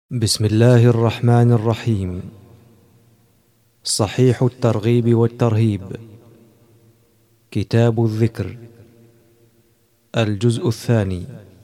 بسم الله الرحمن الرحيم. صحيح الترغيب والترهيب، كتاب الذكر، الجزء الثاني.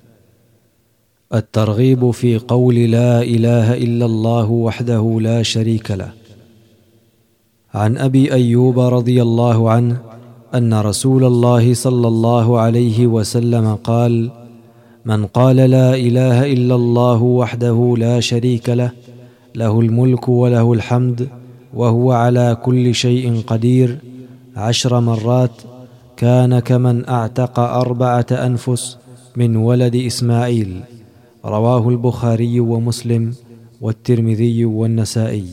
الترغيب في قول لا إله إلا الله وحده لا شريك له. عن أبي أيوب رضي الله عنه أن رسول الله صلى الله عليه وسلم قال: من قال لا إله إلا الله وحده لا شريك له، له الملك وله الحمد وهو على كل شيء قدير 10 مرات، كان كمن أعتق 4 أنفس من ولد إسماعيل. رواه البخاري ومسلم والترمذي والنسائي.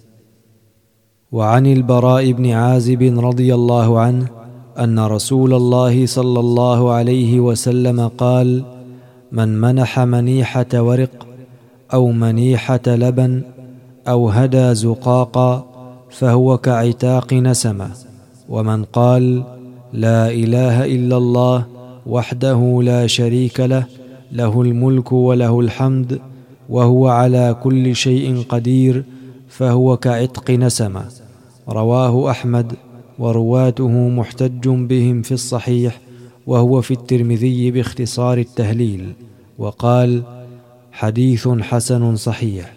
وعن البراء بن عازب رضي الله عنه أن رسول الله صلى الله عليه وسلم قال: من منح منيحة ورق أو منيحة لبن أو هدى زقاقا فهو كعتاق نسمة. ومن قال لا إله إلا الله وحده لا شريك له، له الملك وله الحمد وهو على كل شيء قدير، فهو كعتق نسمة. رواه أحمد، ورواته محتج بهم في الصحيح، وهو في الترمذي باختصار التهليل، وقال: حديث حسن صحيح.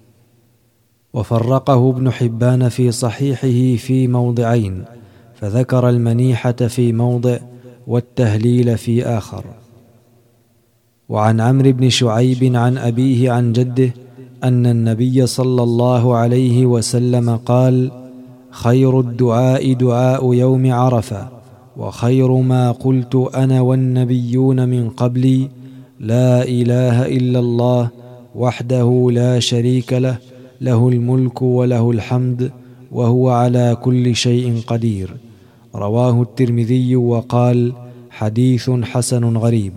وفرقه ابن حبان في صحيحه في موضعين، فذكر المنيحة في موضع والتهليل في آخر. وعن عمرو بن شعيب عن أبيه عن جده أن النبي صلى الله عليه وسلم قال: خير الدعاء دعاء يوم عرفة، وخير ما قلت أنا والنبيون من قبلي لا إله إلا الله وحده لا شريك له، له الملك وله الحمد وهو على كل شيء قدير. رواه الترمذي وقال: حديث حسن غريب.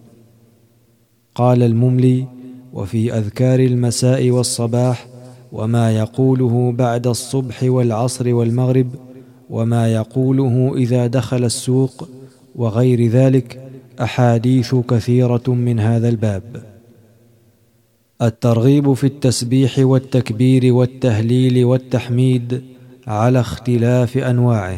قال المملي: وفي أذكار المساء والصباح وما يقوله بعد الصبح والعصر والمغرب، وما يقوله إذا دخل السوق، وغير ذلك أحاديث كثيرة من هذا الباب. الترغيب في التسبيح والتكبير والتهليل والتحميد على اختلاف أنواعه.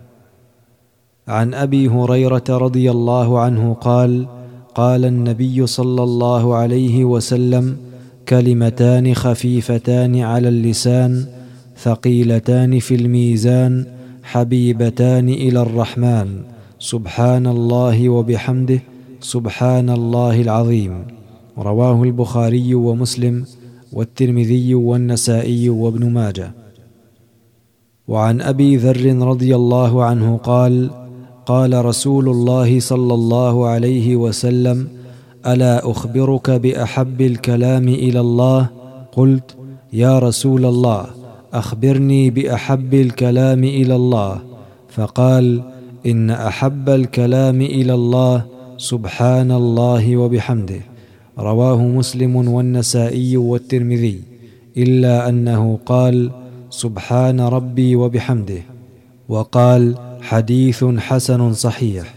عن أبي هريرة رضي الله عنه قال: قال النبي صلى الله عليه وسلم: كلمتان خفيفتان على اللسان ثقيلتان في الميزان حبيبتان إلى الرحمن، سبحان الله وبحمده، سبحان الله العظيم. رواه البخاري ومسلم والترمذي والنسائي وابن ماجه. وعن أبي ذر رضي الله عنه قال: قال رسول الله صلى الله عليه وسلم: ألا أخبرك بأحب الكلام إلى الله؟ قلت: يا رسول الله، أخبرني بأحب الكلام إلى الله. فقال: إن أحب الكلام إلى الله سبحان الله وبحمده. رواه مسلم والنسائي والترمذي، إلا أنه قال: سبحان ربي وبحمده، وقال: حديث حسن صحيح.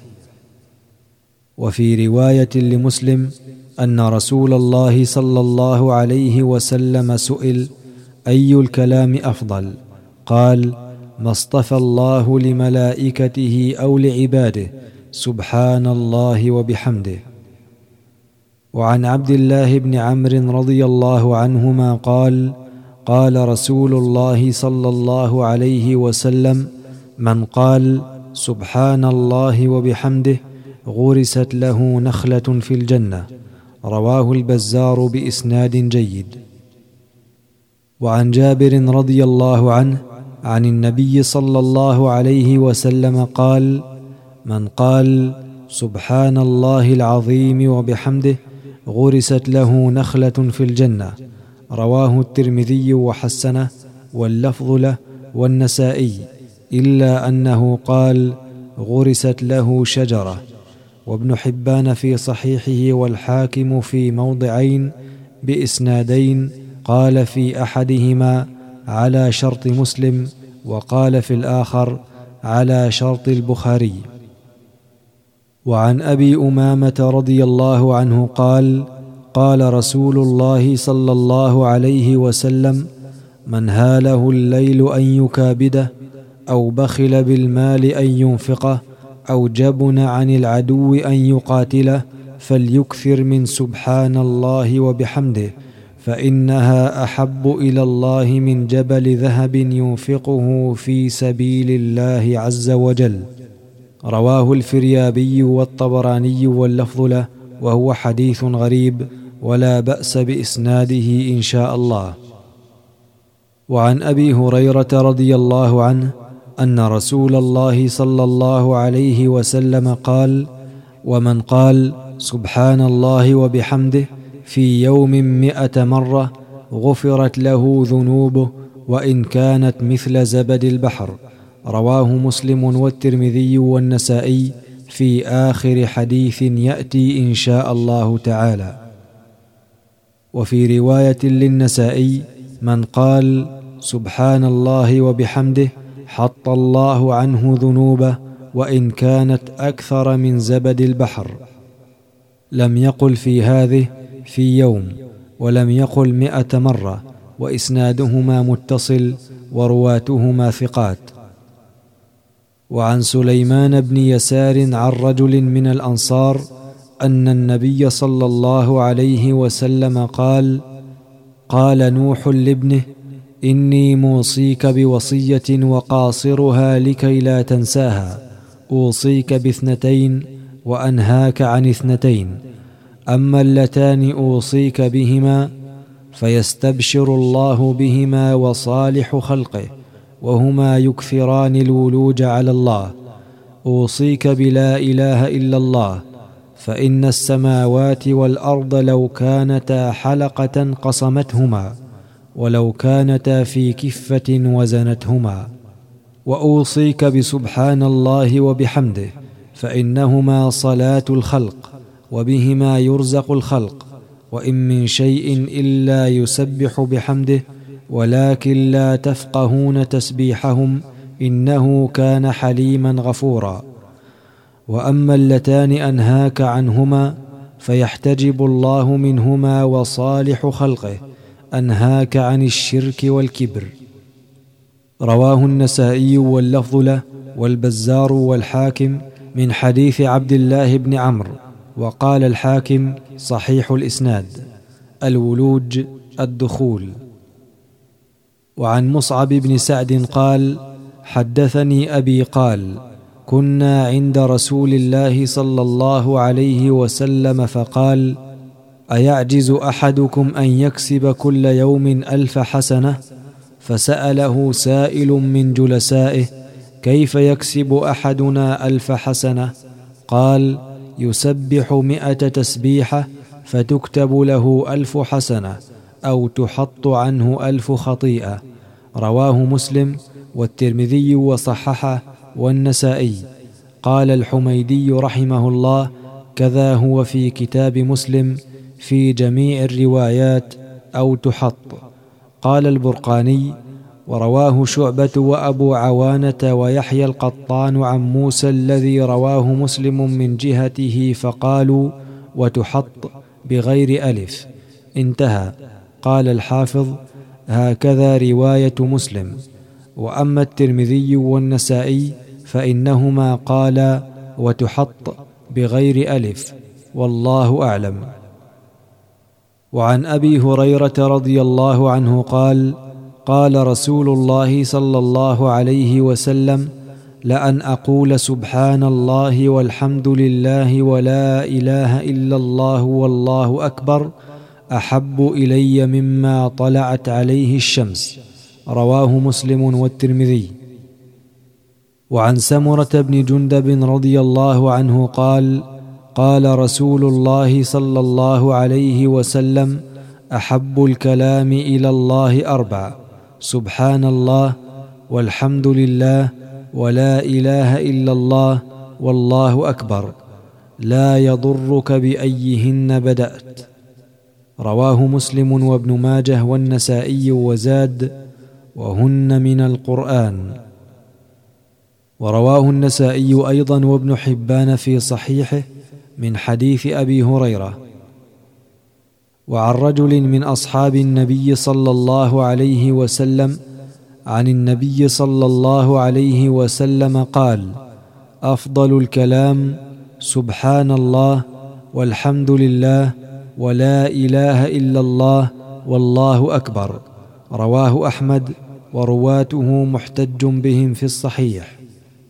وفي رواية لمسلم أن رسول الله صلى الله عليه وسلم سئل: أي الكلام أفضل؟ قال: ما اصطفى الله لملائكته أو لعباده، سبحان الله وبحمده. وعن عبد الله بن عمرو رضي الله عنهما قال: قال رسول الله صلى الله عليه وسلم: من قال سبحان الله وبحمده غرست له نخلة في الجنة. رواه البزار بإسناد جيد. وعن جابر رضي الله عنه عن النبي صلى الله عليه وسلم قال: من قال سبحان الله العظيم وبحمده غرست له نخلة في الجنة. رواه الترمذي وحسنه، واللفظ له والنسائي، إلا أنه قال: غرست له شجرة. وابن حبان في صحيحه والحاكم في موضعين بإسنادين، قال في أحدهما على شرط مسلم، وقال في الآخر على شرط البخاري. وعن أبي أمامة رضي الله عنه قال: قال رسول الله صلى الله عليه وسلم: من هاله الليل أن يكابده، أو بخل بالمال أن ينفقه، أو جبن عن العدو أن يقاتله، فليكثر من سبحان الله وبحمده، فإنها أحب إلى الله من جبل ذهب ينفقه في سبيل الله عز وجل. رواه الفريابي والطبراني واللفظ له، وهو حديث غريب ولا بأس بإسناده إن شاء الله. وعن أبي هريرة رضي الله عنه أن رسول الله صلى الله عليه وسلم قال: ومن قال سبحان الله وبحمده في يوم 100 مرة غفرت له ذنوبه وإن كانت مثل زبد البحر. رواه مسلم والترمذي والنسائي في آخر حديث يأتي إن شاء الله تعالى. وفي رواية للنسائي: من قال سبحان الله وبحمده حط الله عنه ذنوبه وإن كانت أكثر من زبد البحر. لم يقل في هذه في يوم، ولم يقل 100 مرة، وإسنادهما متصل ورواتهما ثقات. وعن سليمان بن يسار عن رجل من الأنصار أن النبي صلى الله عليه وسلم قال نوح لابنه: إني موصيك بوصية وقاصرها لكي لا تنساها، أوصيك ب2 وأنهاك عن 2، أما اللتان أوصيك بهما فيستبشر الله بهما وصالح خلقه، وهما يكثران الولوج على الله. أوصيك بلا إله إلا الله، فإن السماوات والأرض لو كانتا حلقة قصمتهما، ولو كانتا في كفة وزنتهما. وأوصيك بسبحان الله وبحمده، فإنهما صلاة الخلق، وبهما يرزق الخلق، وإن من شيء إلا يسبح بحمده ولكن لا تفقهون تسبيحهم، إنه كان حليما غفورا. وأما اللتان أنهاك عنهما فيحتجب الله منهما وصالح خلقه، أنهاك عن الشرك والكبر. رواه النسائي واللفظ له والبزار والحاكم من حديث عبد الله بن عمرو، وقال الحاكم صحيح الإسناد. الولوج الدخول. وعن مصعب بن سعد قال: حدثني أبي قال: كنا عند رسول الله صلى الله عليه وسلم فقال: أيعجز أحدكم أن يكسب كل يوم 1000 حسنة؟ فسأله سائل من جلسائه: كيف يكسب أحدنا 1000 حسنة؟ قال: يسبح 100 تسبيحة فتكتب له 1000 حسنة، أو تحط عنه 1000 خطيئة. رواه مسلم والترمذي وصححه والنسائي. قال الحميدي رحمه الله: كذا هو في كتاب مسلم في جميع الروايات، أو تحط. قال البرقاني: ورواه شعبة وأبو عوانة ويحيى القطان عن موسى الذي رواه مسلم من جهته، فقالوا: وتحط بغير ألف. انتهى. قال الحافظ: هكذا رواية مسلم. وأما الترمذي والنسائي فإنهما قالا: وتحط بغير ألف، والله أعلم. وعن أبي هريرة رضي الله عنه قال: قال رسول الله صلى الله عليه وسلم: لأن أقول سبحان الله والحمد لله ولا إله إلا الله والله أكبر أحب إلي مما طلعت عليه الشمس. رواه مسلم والترمذي. وعن سمرة بن جندب رضي الله عنه قال: قال رسول الله صلى الله عليه وسلم: أحب الكلام إلى الله 4: سبحان الله، والحمد لله، ولا إله إلا الله، والله أكبر، لا يضرك بأيهن بدأت. رواه مسلم وابن ماجه والنسائي وزاد: وهن من القرآن. ورواه النسائي أيضا وابن حبان في صحيحه من حديث أبي هريرة. وعن رجل من أصحاب النبي صلى الله عليه وسلم عن النبي صلى الله عليه وسلم قال: أفضل الكلام سبحان الله والحمد لله ولا إله إلا الله والله أكبر. رواه أحمد، ورواته محتج بهم في الصحيح.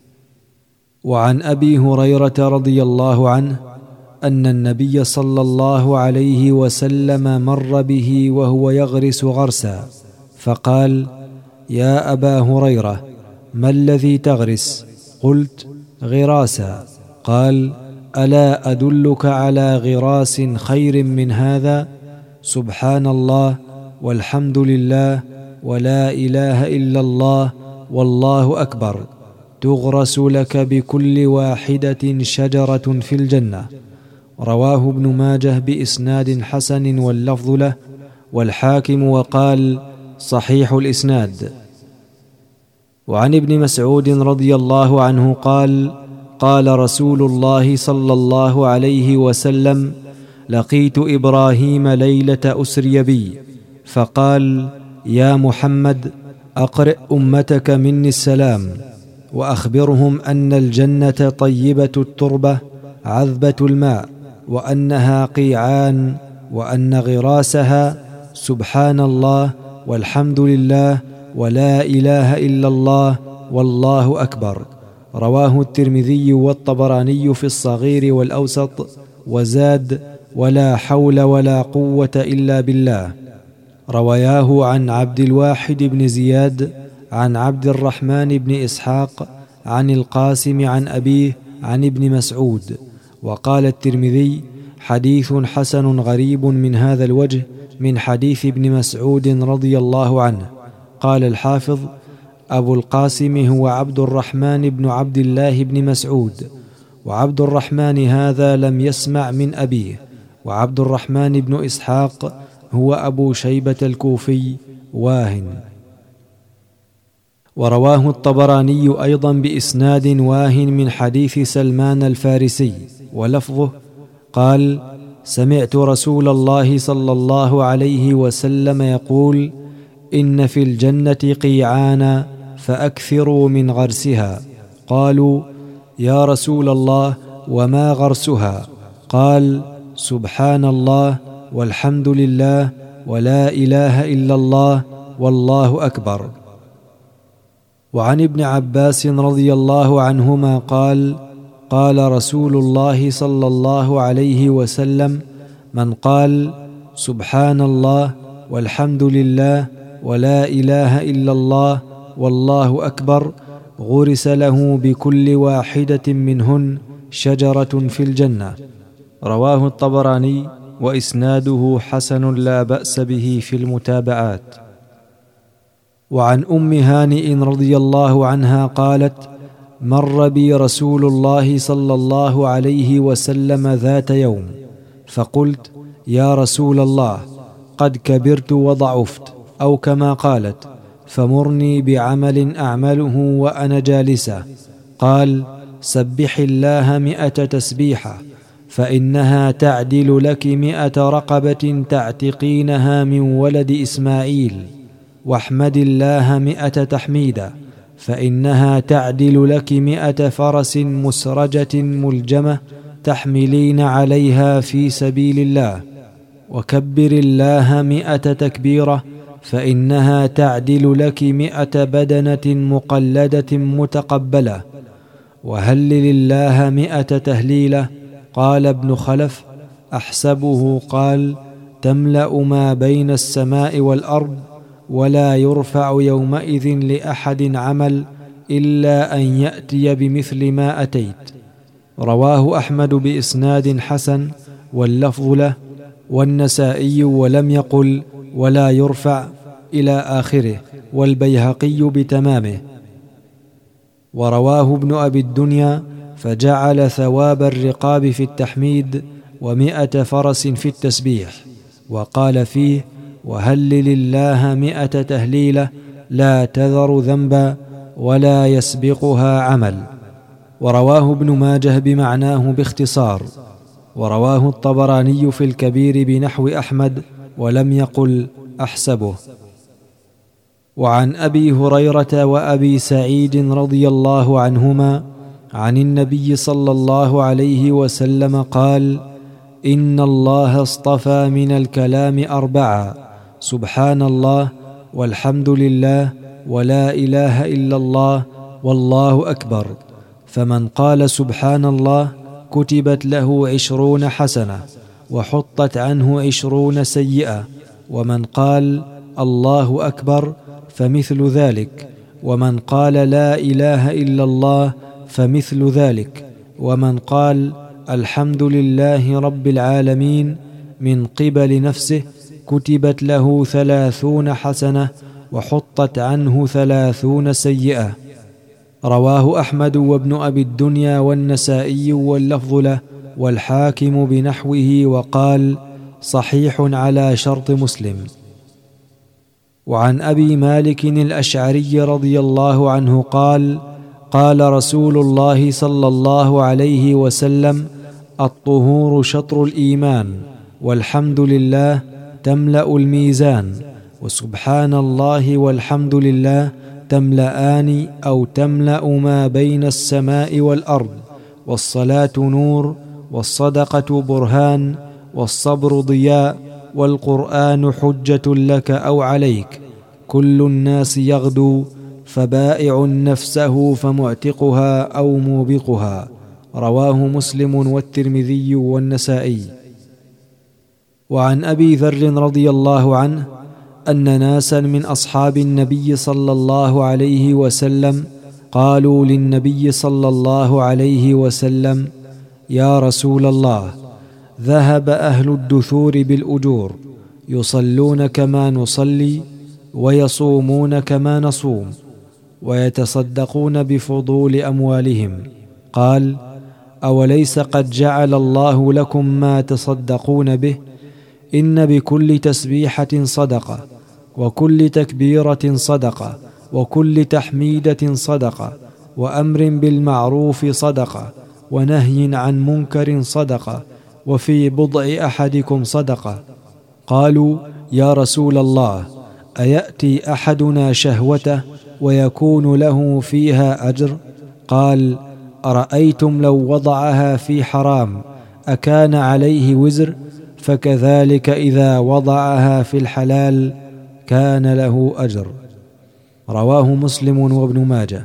وعن أبي هريرة رضي الله عنه أن النبي صلى الله عليه وسلم مر به وهو يغرس غرسا، فقال: يا أبا هريرة، ما الذي تغرس؟ قلت: غراسا. قال: ألا أدلك على غراس خير من هذا؟ سبحان الله والحمد لله ولا إله إلا الله والله أكبر، تغرس لك بكل واحدة شجرة في الجنة. رواه ابن ماجه بإسناد حسن واللفظ له، والحاكم وقال: صحيح الإسناد. وعن ابن مسعود رضي الله عنه قال: قال رسول الله صلى الله عليه وسلم: لقيت إبراهيم ليلة أسري بي، فقال: يا محمد، أقرئ أمتك مني السلام، وأخبرهم أن الجنة طيبة التربة عذبة الماء، وأنها قيعان، وأن غراسها سبحان الله والحمد لله ولا إله إلا الله والله أكبر. رواه الترمذي والطبراني في الصغير والأوسط، وزاد: ولا حول ولا قوة إلا بالله. رواياه عن عبد الواحد بن زياد عن عبد الرحمن بن إسحاق عن القاسم عن أبيه عن ابن مسعود. وقال الترمذي: حديث حسن غريب من هذا الوجه من حديث ابن مسعود رضي الله عنه. قال الحافظ: أبو القاسم هو عبد الرحمن بن عبد الله بن مسعود، وعبد الرحمن هذا لم يسمع من أبيه، وعبد الرحمن بن إسحاق هو أبو شيبة الكوفي واهن. ورواه الطبراني أيضا بإسناد واهن من حديث سلمان الفارسي، ولفظه: قال: سمعت رسول الله صلى الله عليه وسلم يقول: إن في الجنة قيعانا فأكثروا من غرسها. قالوا: يا رسول الله، وما غرسها؟ قال: سبحان الله والحمد لله ولا إله إلا الله والله أكبر. وعن ابن عباس رضي الله عنهما قال: قال رسول الله صلى الله عليه وسلم: من قال سبحان الله والحمد لله ولا إله إلا الله والله أكبر، غرس له بكل واحدة منهن شجرة في الجنة. رواه الطبراني، وإسناده حسن لا بأس به في المتابعات. وعن أم هانئ رضي الله عنها قالت: مر بي رسول الله صلى الله عليه وسلم ذات يوم، فقلت: يا رسول الله، قد كبرت وضعفت، أو كما قالت، فمرني بعمل أعمله وأنا جالسة. قال: سبح الله 100 تسبيحة، فإنها تعدل لك 100 رقبة تعتقينها من ولد إسماعيل، واحمد الله 100 تحميدة، فإنها تعدل لك 100 فرس مسرجة ملجمة تحملين عليها في سبيل الله، وكبر الله 100 تكبيرة، فإنها تعدل لك 100 بدنة مقلدة متقبلة، وهلل الله 100 تهليلة. قال ابن خلف: أحسبه قال: تملأ ما بين السماء والأرض، ولا يرفع يومئذ لأحد عمل إلا أن يأتي بمثل ما أتيت. رواه أحمد بإسناد حسن، واللفظ له، والنسائي ولم يقل ولا يرفع إلى آخره، والبيهقي بتمامه. ورواه ابن أبي الدنيا فجعل ثواب الرقاب في التحميد 100 فرس في التسبيح، وقال فيه: وهلل الله 100 تهليلة لا تذر ذنبا ولا يسبقها عمل. ورواه ابن ماجه بمعناه باختصار. ورواه الطبراني في الكبير بنحو أحمد ولم يقل أحسبه. وعن أبي هريرة وأبي سعيد رضي الله عنهما عن النبي صلى الله عليه وسلم قال: إن الله اصطفى من الكلام 4: سبحان الله، والحمد لله، ولا إله إلا الله، والله أكبر. فمن قال سبحان الله كتبت له 20 حسنة وحطت عنه 20 سيئة، ومن قال الله أكبر فمثل ذلك، ومن قال لا إله إلا الله فمثل ذلك، ومن قال الحمد لله رب العالمين من قبل نفسه كتبت له 30 حسنة وحطت عنه 30 سيئة. رواه أحمد وابن أبي الدنيا والنسائي واللفظ له، والحاكم بنحوه وقال: صحيح على شرط مسلم. وعن أبي مالك الأشعري رضي الله عنه قال: قال رسول الله صلى الله عليه وسلم: الطهور شطر الإيمان، والحمد لله تملأ الميزان، وسبحان الله والحمد لله تملأان أو تملأ ما بين السماء والأرض، والصلاة نور، والصدقة برهان، والصبر ضياء، والقرآن حجة لك أو عليك. كل الناس يغدو، فبائع نفسه فمعتقها أو موبقها. رواه مسلم والترمذي والنسائي. وعن أبي ذر رضي الله عنه أن ناسا من أصحاب النبي صلى الله عليه وسلم قالوا للنبي صلى الله عليه وسلم: يا رسول الله، ذهب أهل الدثور بالأجور، يصلون كما نصلي، ويصومون كما نصوم، ويتصدقون بفضول أموالهم. قال: أوليس قد جعل الله لكم ما تصدقون به؟ إن بكل تسبيحة صدقة، وكل تكبيرة صدقة، وكل تحميدة صدقة، وأمر بالمعروف صدقة، ونهي عن منكر صدقة، وفي بضع أحدكم صدقة. قالوا: يا رسول الله، أيأتي أحدنا شهوته ويكون له فيها أجر؟ قال: أرأيتم لو وضعها في حرام أكان عليه وزر؟ فكذلك إذا وضعها في الحلال كان له أجر. رواه مسلم وابن ماجه.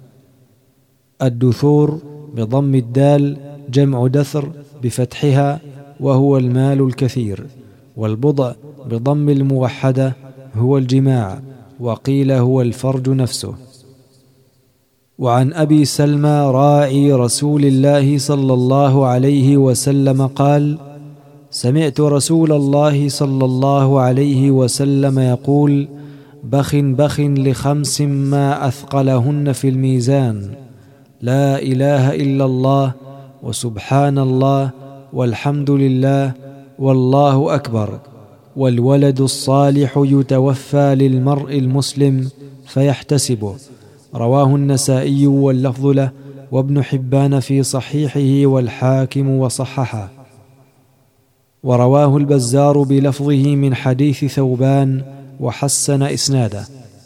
الدثور بضم الدال جمع دثر بفتحها، وهو المال الكثير، والبضع بضم الموحدة هو الجماع، وقيل هو الفرج نفسه. وعن أبي سلمى راعي رسول الله صلى الله عليه وسلم قال: سمعت رسول الله صلى الله عليه وسلم يقول: بخ بخ ل5 ما أثقلهن في الميزان: لا إله إلا الله، وسبحان الله، والحمد لله، والله أكبر. والولد الصالح يتوفى للمرء المسلم فيحتسبه. رواه النسائي واللفظ له، وابن حبان في صحيحه، والحاكم وصححه. ورواه البزار بلفظه من حديث ثوبان وحسن إسناده.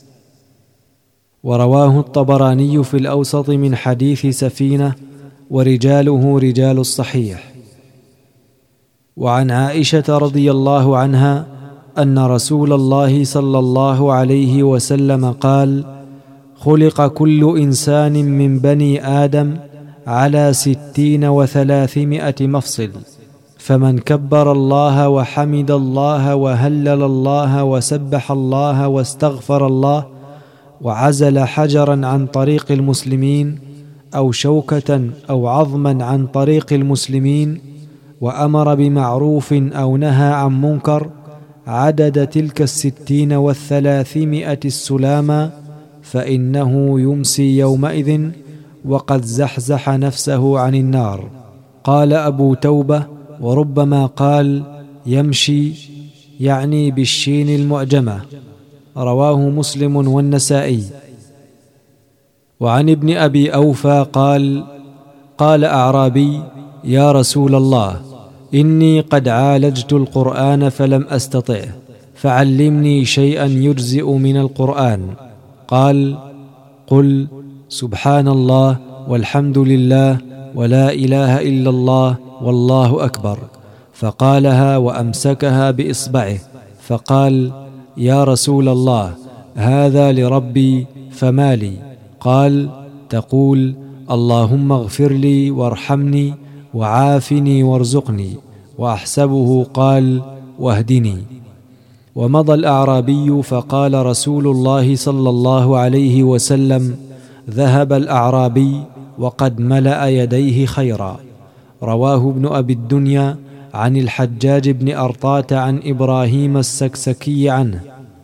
ورواه الطبراني في الأوسط من حديث سفينة، ورجاله رجال الصحيح. وعن عائشة رضي الله عنها أن رسول الله صلى الله عليه وسلم قال: خلق كل إنسان من بني آدم على 60 و300 مفصل، فمن كبر الله وحمد الله وهلل الله وسبح الله واستغفر الله، وعزل حجرا عن طريق المسلمين، أو شوكة أو عظما عن طريق المسلمين، وأمر بمعروف أو نهى عن منكر، عدد تلك 60 و300 السلامة، فإنه يمسي يومئذ وقد زحزح نفسه عن النار. قال أبو توبة: وربما قال يمشي، يعني بالشين المعجمة. رواه مسلم والنسائي. وعن ابن أبي أوفى قال: قال أعرابي: يا رسول الله، إني قد عالجت القرآن فلم أستطعه، فعلمني شيئا يجزئ من القرآن. قال: قل سبحان الله والحمد لله ولا إله إلا الله والله أكبر. فقالها وأمسكها بإصبعه، فقال: يا رسول الله، هذا لربي فما لي؟ قال: تقول: اللهم اغفر لي وارحمني وعافني وارزقني. وأحسبه قال: واهدني. ومضى الأعرابي فقال رسول الله صلى الله عليه وسلم: ذهب الأعرابي وقد ملأ يديه خيرا. رواه ابن أبي الدنيا عن الحجاج بن أرطاة عن إبراهيم السكسكي عنه.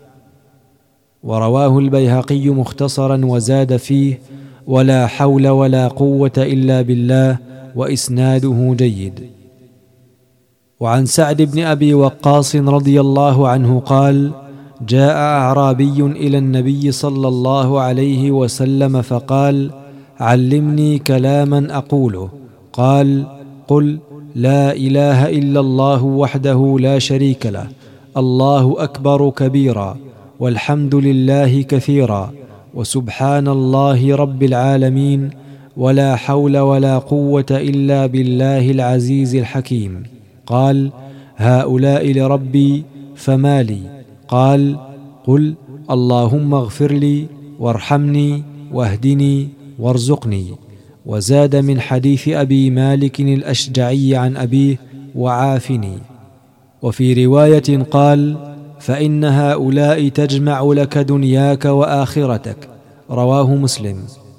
ورواه البيهقي مختصرا وزاد فيه: ولا حول ولا قوة إلا بالله، وإسناده جيد. وعن سعد بن أبي وقاص رضي الله عنه قال: جاء أعرابي إلى النبي صلى الله عليه وسلم فقال: علمني كلاما أقوله. قال: قل لا إله إلا الله وحده لا شريك له، الله أكبر كبيرا، والحمد لله كثيرا، وسبحان الله رب العالمين، ولا حول ولا قوة إلا بالله العزيز الحكيم. قال: هؤلاء لربي فما لي؟ قال: قل اللهم اغفر لي وارحمني واهدني وارزقني. وزاد من حديث أبي مالك الأشجعي عن أبيه: وعافني. وفي رواية قال: فإن هؤلاء تجمع لك دنياك وآخرتك. رواه مسلم.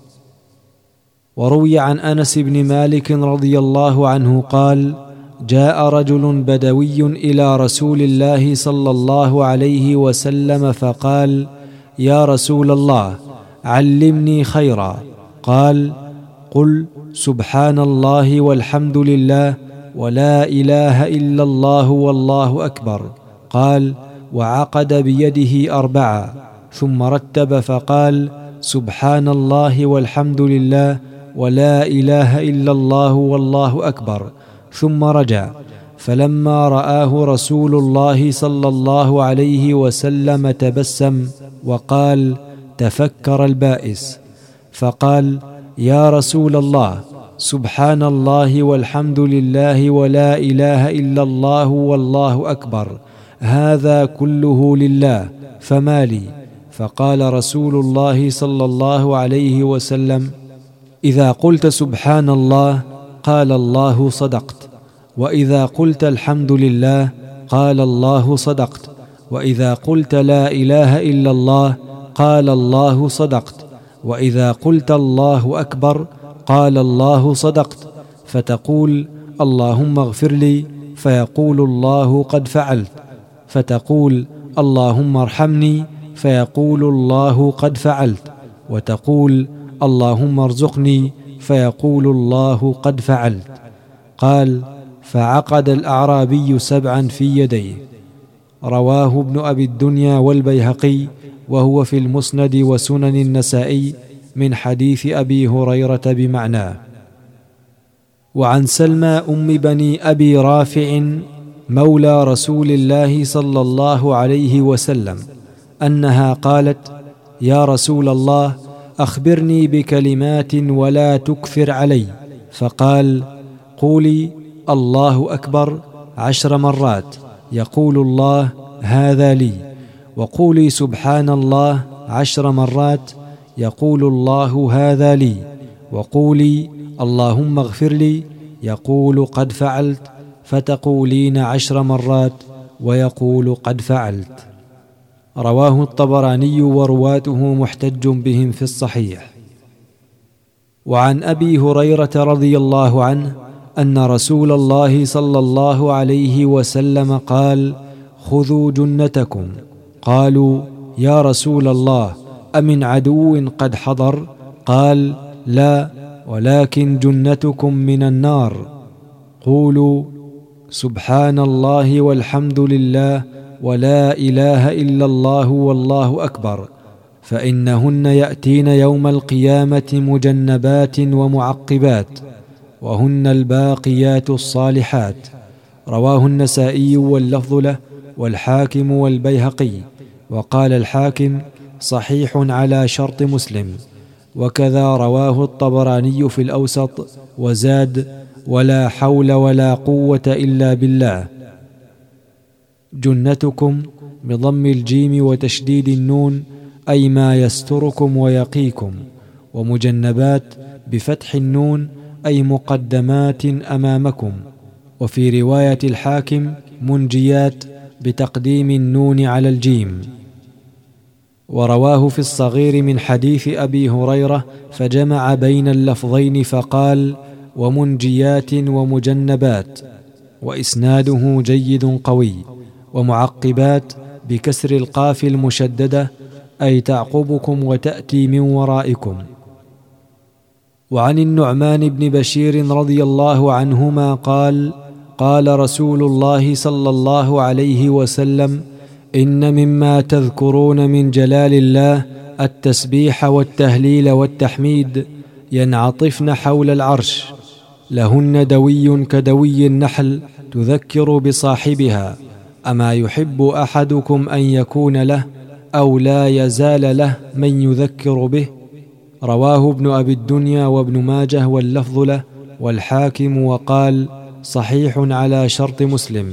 وروي عن أنس بن مالك رضي الله عنه قال: جاء رجل بدوي إلى رسول الله صلى الله عليه وسلم فقال: يا رسول الله، علمني خيرا. قال: قل سبحان الله والحمد لله ولا إله إلا الله والله أكبر. قال: وعقد بيده 4 ثم رتب فقال: سبحان الله والحمد لله ولا إله إلا الله والله أكبر. ثم رجع، فلما رآه رسول الله صلى الله عليه وسلم تبسم وقال: تفكر البائس. فقال: يا رسول الله، سبحان الله والحمد لله ولا إله إلا الله والله أكبر، هذا كله لله فما لي؟ فقال رسول الله صلى الله عليه وسلم: إذا قلت سبحان الله قال الله صدقت، وإذا قلت الحمد لله قال الله صدقت، وإذا قلت لا إله إلا الله قال الله صدقت، وإذا قلت الله أكبر قال الله صدقت. فتقول: اللهم اغفر لي، فيقول الله قد فعلت. فتقول: اللهم ارحمني، فيقول الله قد فعلت. وتقول: اللهم ارزقني، فيقول الله قد فعلت. قال: فعقد الأعرابي 7 في يديه. رواه ابن أبي الدنيا والبيهقي، وهو في المسند وسنن النسائي من حديث أبي هريرة بمعناه. وعن سلمى أم بني أبي رافع مولى رسول الله صلى الله عليه وسلم أنها قالت: يا رسول الله، أخبرني بكلمات ولا تكثر علي. فقال: قولي الله أكبر 10 مرات، يقول الله هذا لي. وقولي سبحان الله 10 مرات، يقول الله هذا لي. وقولي اللهم اغفر لي، يقول قد فعلت. فتقولين 10 مرات ويقول قد فعلت. رواه الطبراني ورواته محتج بهم في الصحيح. وعن أبي هريرة رضي الله عنه أن رسول الله صلى الله عليه وسلم قال: خذوا جنتكم. قالوا: يا رسول الله، أمن عدو قد حضر؟ قال: لا، ولكن جنتكم من النار. قولوا سبحان الله والحمد لله ولا إله إلا الله والله أكبر، فإنهن يأتين يوم القيامة مجنبات ومعقبات، وهن الباقيات الصالحات. رواه النسائي واللفظ له والحاكم والبيهقي، وقال الحاكم صحيح على شرط مسلم. وكذا رواه الطبراني في الأوسط وزاد: ولا حول ولا قوة إلا بالله. جنتكم بضم الجيم وتشديد النون، أي ما يستركم ويقيكم. ومجنبات بفتح النون، أي مقدمات أمامكم. وفي رواية الحاكم منجيات بتقديم النون على الجيم. ورواه في الصغير من حديث أبي هريرة فجمع بين اللفظين فقال: ومنجيات ومجنبات، وإسناده جيد قوي. ومعقبات بكسر القاف المشددة، أي تعقبكم وتأتي من ورائكم. وعن النعمان بن بشير رضي الله عنهما قال: قال رسول الله صلى الله عليه وسلم: إن مما تذكرون من جلال الله التسبيح والتهليل والتحميد، ينعطفن حول العرش، لهن دوي كدوي النحل تذكر بصاحبها. أما يحب أحدكم أن يكون له أو لا يزال له من يذكر به؟ رواه ابن أبي الدنيا وابن ماجه واللفظ له والحاكم، وقال صحيح على شرط مسلم.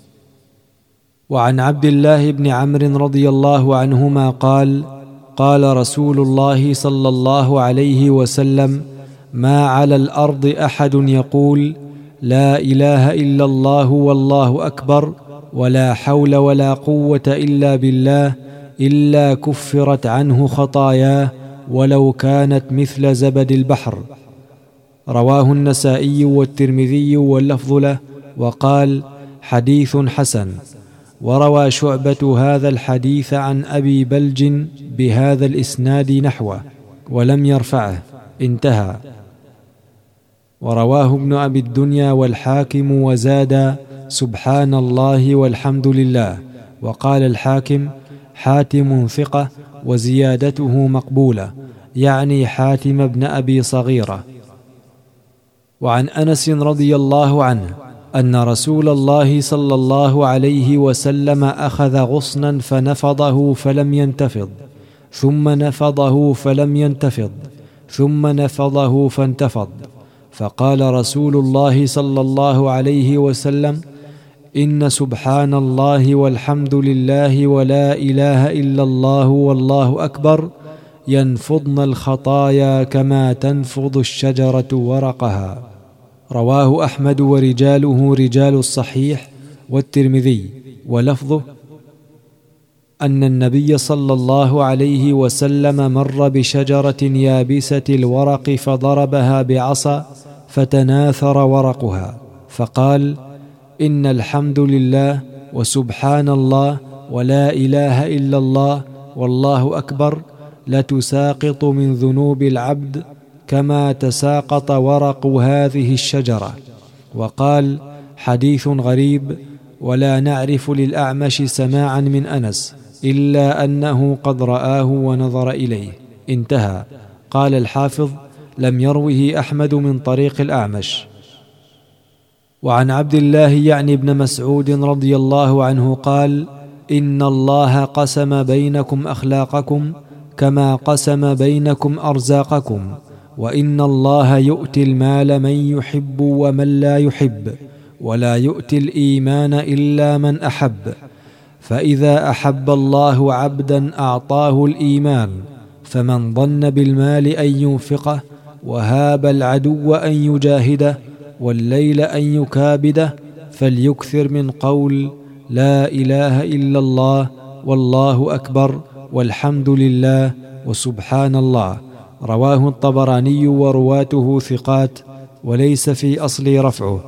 وعن عبد الله بن عمرو رضي الله عنهما قال: قال رسول الله صلى الله عليه وسلم: ما على الأرض أحد يقول لا إله إلا الله والله أكبر ولا حول ولا قوة إلا بالله إلا كفرت عنه خطاياه ولو كانت مثل زبد البحر. رواه النسائي والترمذي واللفظ له، وقال حديث حسن. وروى شعبة هذا الحديث عن أبي بلج بهذا الإسناد نحوه ولم يرفعه، انتهى. ورواه ابن أبي الدنيا والحاكم وزاد: سبحان الله والحمد لله. وقال الحاكم حاتم ثقة وزيادته مقبولة، يعني حاتم بن أبي صغيرة. وعن أنس رضي الله عنه أن رسول الله صلى الله عليه وسلم أخذ غصنا فنفضه فلم ينتفض، ثم نفضه فلم ينتفض، ثم نفضه فانتفض، فقال رسول الله صلى الله عليه وسلم: إن سبحان الله والحمد لله ولا إله إلا الله والله أكبر ينفضن الخطايا كما تنفض الشجرة ورقها. رواه أحمد ورجاله رجال الصحيح والترمذي، ولفظه أن النبي صلى الله عليه وسلم مر بشجرة يابسة الورق فضربها بعصا فتناثر ورقها، فقال: إن الحمد لله وسبحان الله ولا إله إلا الله والله أكبر لتساقط من ذنوب العبد كما تساقط ورق هذه الشجرة. وقال حديث غريب، ولا نعرف للأعمش سماعا من أنس إلا أنه قد رآه ونظر إليه، انتهى. قال الحافظ: لم يروه أحمد من طريق الأعمش. وعن عبد الله يعني ابن مسعود رضي الله عنه قال: إن الله قسم بينكم أخلاقكم كما قسم بينكم أرزاقكم، وإن الله يؤتي المال من يحب ومن لا يحب، ولا يؤتي الإيمان إلا من أحب، فإذا أحب الله عبدا أعطاه الإيمان، فمن ظن بالمال أن ينفقه وهاب العدو أن يجاهده والليل أن يكابده فليكثر من قول لا إله إلا الله والله أكبر والحمد لله وسبحان الله. رواه الطبراني ورواته ثقات، وليس في أصل رفعه.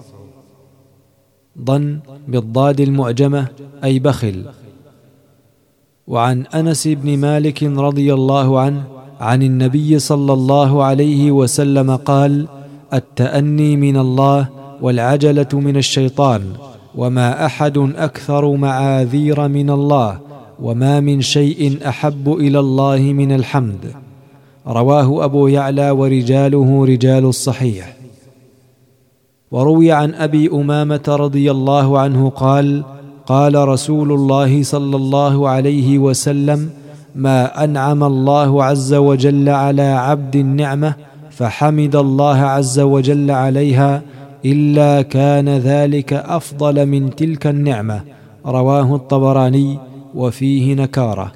ضن بالضاد المعجمة أي بخل. وعن أنس بن مالك رضي الله عنه عن النبي صلى الله عليه وسلم قال: التأني من الله والعجلة من الشيطان، وما أحد أكثر معاذير من الله، وما من شيء أحب إلى الله من الحمد. رواه أبو يعلى ورجاله رجال الصحيح. وروي عن أبي أمامة رضي الله عنه قال: قال رسول الله صلى الله عليه وسلم: ما أنعم الله عز وجل على عبد النعمة فحمد الله عز وجل عليها إلا كان ذلك أفضل من تلك النعمة. رواه الطبراني، وفيه نكارة.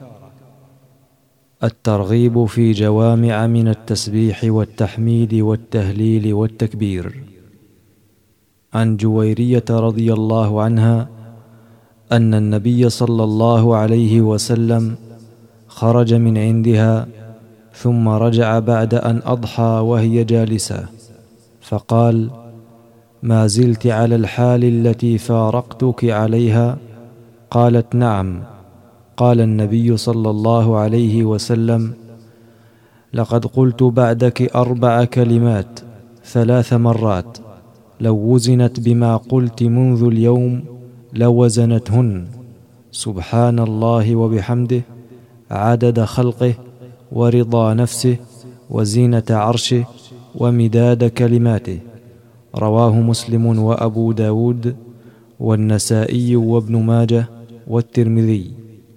الترغيب في جوامع من التسبيح والتحميد والتهليل والتكبير. عن جويرية رضي الله عنها أن النبي صلى الله عليه وسلم خرج من عندها ثم رجع بعد أن أضحى وهي جالسة، فقال: ما زلت على الحال التي فارقتك عليها؟ قالت: نعم. قال النبي صلى الله عليه وسلم: لقد قلت بعدك 4 كلمات 3 مرات، لو وزنت بما قلت منذ اليوم لوزنتهن: سبحان الله وبحمده، عدد خلقه، ورضا نفسه، وزينة عرشه، ومداد كلماته. رواه مسلم وأبو داود والنسائي وابن ماجه والترمذي.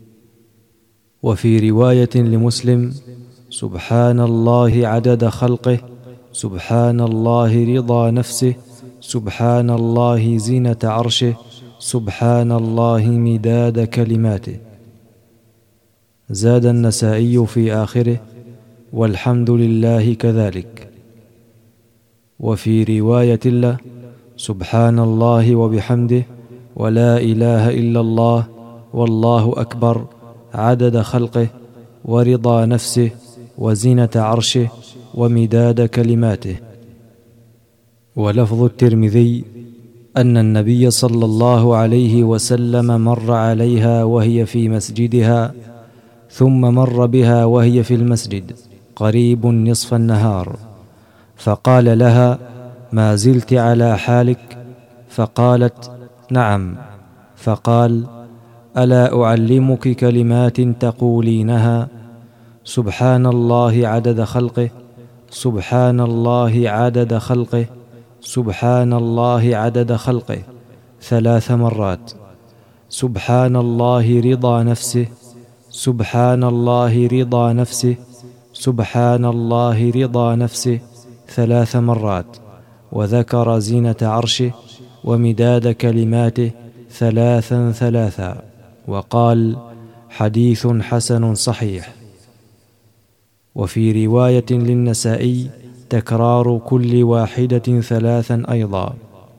وفي رواية لمسلم: سبحان الله عدد خلقه، سبحان الله رضا نفسه، سبحان الله زينة عرشه، سبحان الله مداد كلماته. زاد النسائي في آخره: والحمد لله كذلك. وفي رواية له: سبحان الله وبحمده، ولا إله إلا الله، والله أكبر، عدد خلقه، ورضا نفسه، وزينة عرشه، ومداد كلماته. ولفظ الترمذي أن النبي صلى الله عليه وسلم مر عليها وهي في مسجدها، ثم مر بها وهي في المسجد قريب نصف النهار، فقال لها: ما زلت على حالك؟ فقالت: نعم. فقال: ألا أعلمك كلمات تقولينها؟ سبحان الله عدد خلقه، سبحان الله عدد خلقه، سبحان الله عدد خلقه 3 مرات، سبحان الله رضا نفسه، سبحان الله رضا نفسه، سبحان الله رضا نفسه 3 مرات، وذكر زينة عرشه ومداد كلماته 3 وقال: حديث حسن صحيح. وفي رواية للنسائي: تكرار كل واحدة 3 أيضا.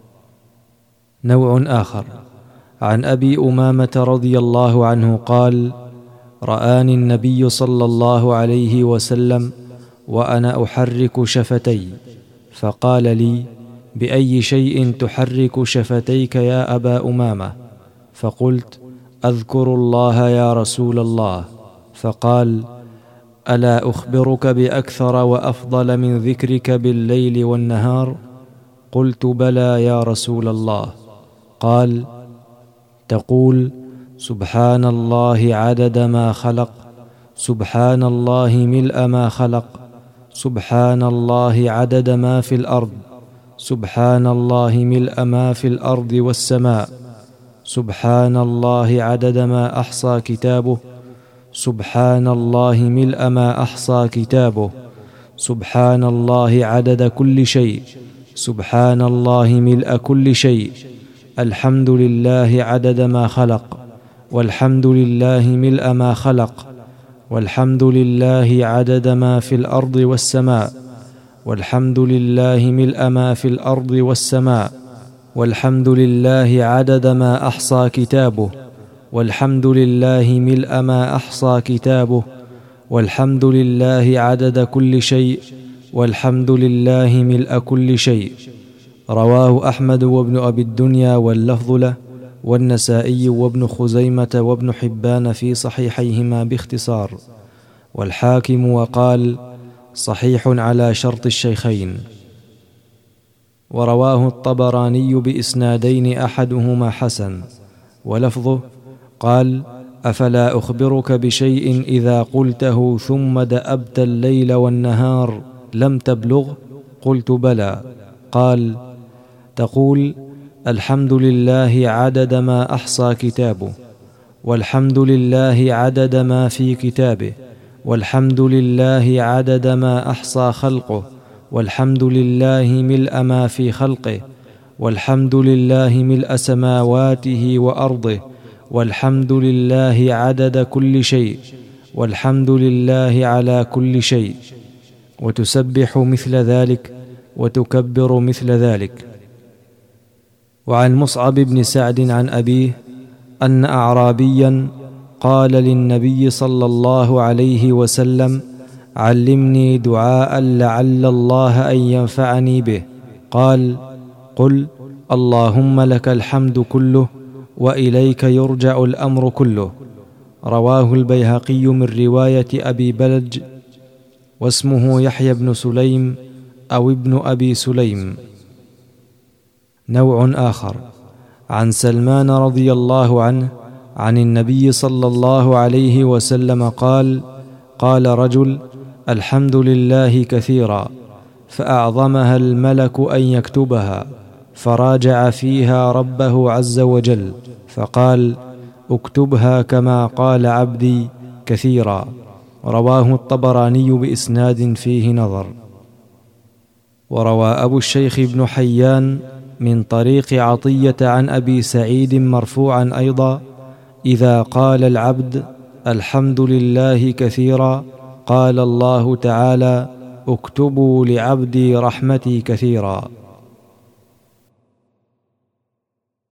نوع آخر عن أبي أمامة رضي الله عنه قال: رآني النبي صلى الله عليه وسلم وأنا أحرك شفتي، فقال لي: بأي شيء تحرك شفتيك يا أبا أمامة؟ فقلت: أذكر الله يا رسول الله. فقال: ألا أخبرك بأكثر وأفضل من ذكرك بالليل والنهار؟ قلت: بلى يا رسول الله. قال: تقول: سبحان الله عدد ما خلق، سبحان الله ملء ما خلق، سبحان الله عدد ما في الأرض، سبحان الله ملء ما في الأرض والسماء، سبحان الله عدد ما أحصى كتابه، سبحان الله ملء ما أحصى كتابه، سبحان الله عدد كل شيء، سبحان الله ملء كل شيء، الحمد لله عدد ما خلق، والحمد لله ملء ما خلق، والحمد لله عدد ما في الأرض والسماء، والحمد لله ملء ما في الأرض والسماء، والحمد لله عدد ما أحصى كتابه، والحمد لله ملء ما أحصى كتابه، والحمد لله عدد كل شيء، والحمد لله ملء كل شيء. رواه أحمد وابن أبي الدنيا واللفظ له، والنسائي وابن خزيمة وابن حبان في صحيحيهما باختصار، والحاكم وقال: صحيح على شرط الشيخين. ورواه الطبراني بإسنادين أحدهما حسن، ولفظه: قال: أفلا أخبرك بشيء إذا قلته ثم دأبت الليل والنهار لم تبلغ؟ قلت: بلى. قال: تقول: الحمد لله عدد ما أحصى كتابه، والحمد لله عدد ما في كتابه، والحمد لله عدد ما أحصى خلقه، والحمد لله ملء ما في خلقه، والحمد لله ملء سماواته وأرضه، والحمد لله عدد كل شيء، والحمد لله على كل شيء، وتسبح مثل ذلك، وتكبر مثل ذلك. وعن مصعب بن سعد عن أبيه أن أعرابيا قال للنبي صلى الله عليه وسلم: علمني دعاء لعل الله أن ينفعني به. قال: قل: اللهم لك الحمد كله، وإليك يرجع الأمر كله. رواه البيهقي من رواية أبي بلج، واسمه يحيى بن سليم أو ابن أبي سليم. نوع آخر عن سلمان رضي الله عنه عن النبي صلى الله عليه وسلم قال: قال رجل: الحمد لله كثيرا، فأعظمها الملك أن يكتبها، فراجع فيها ربه عز وجل فقال: اكتبها كما قال عبدي كثيرا. رواه الطبراني بإسناد فيه نظر. وروى أبو الشيخ بن حيان من طريق عطية عن أبي سعيد مرفوعا أيضا: إذا قال العبد الحمد لله كثيرا، قال الله تعالى: اكتبوا لعبدي رحمتي كثيرا.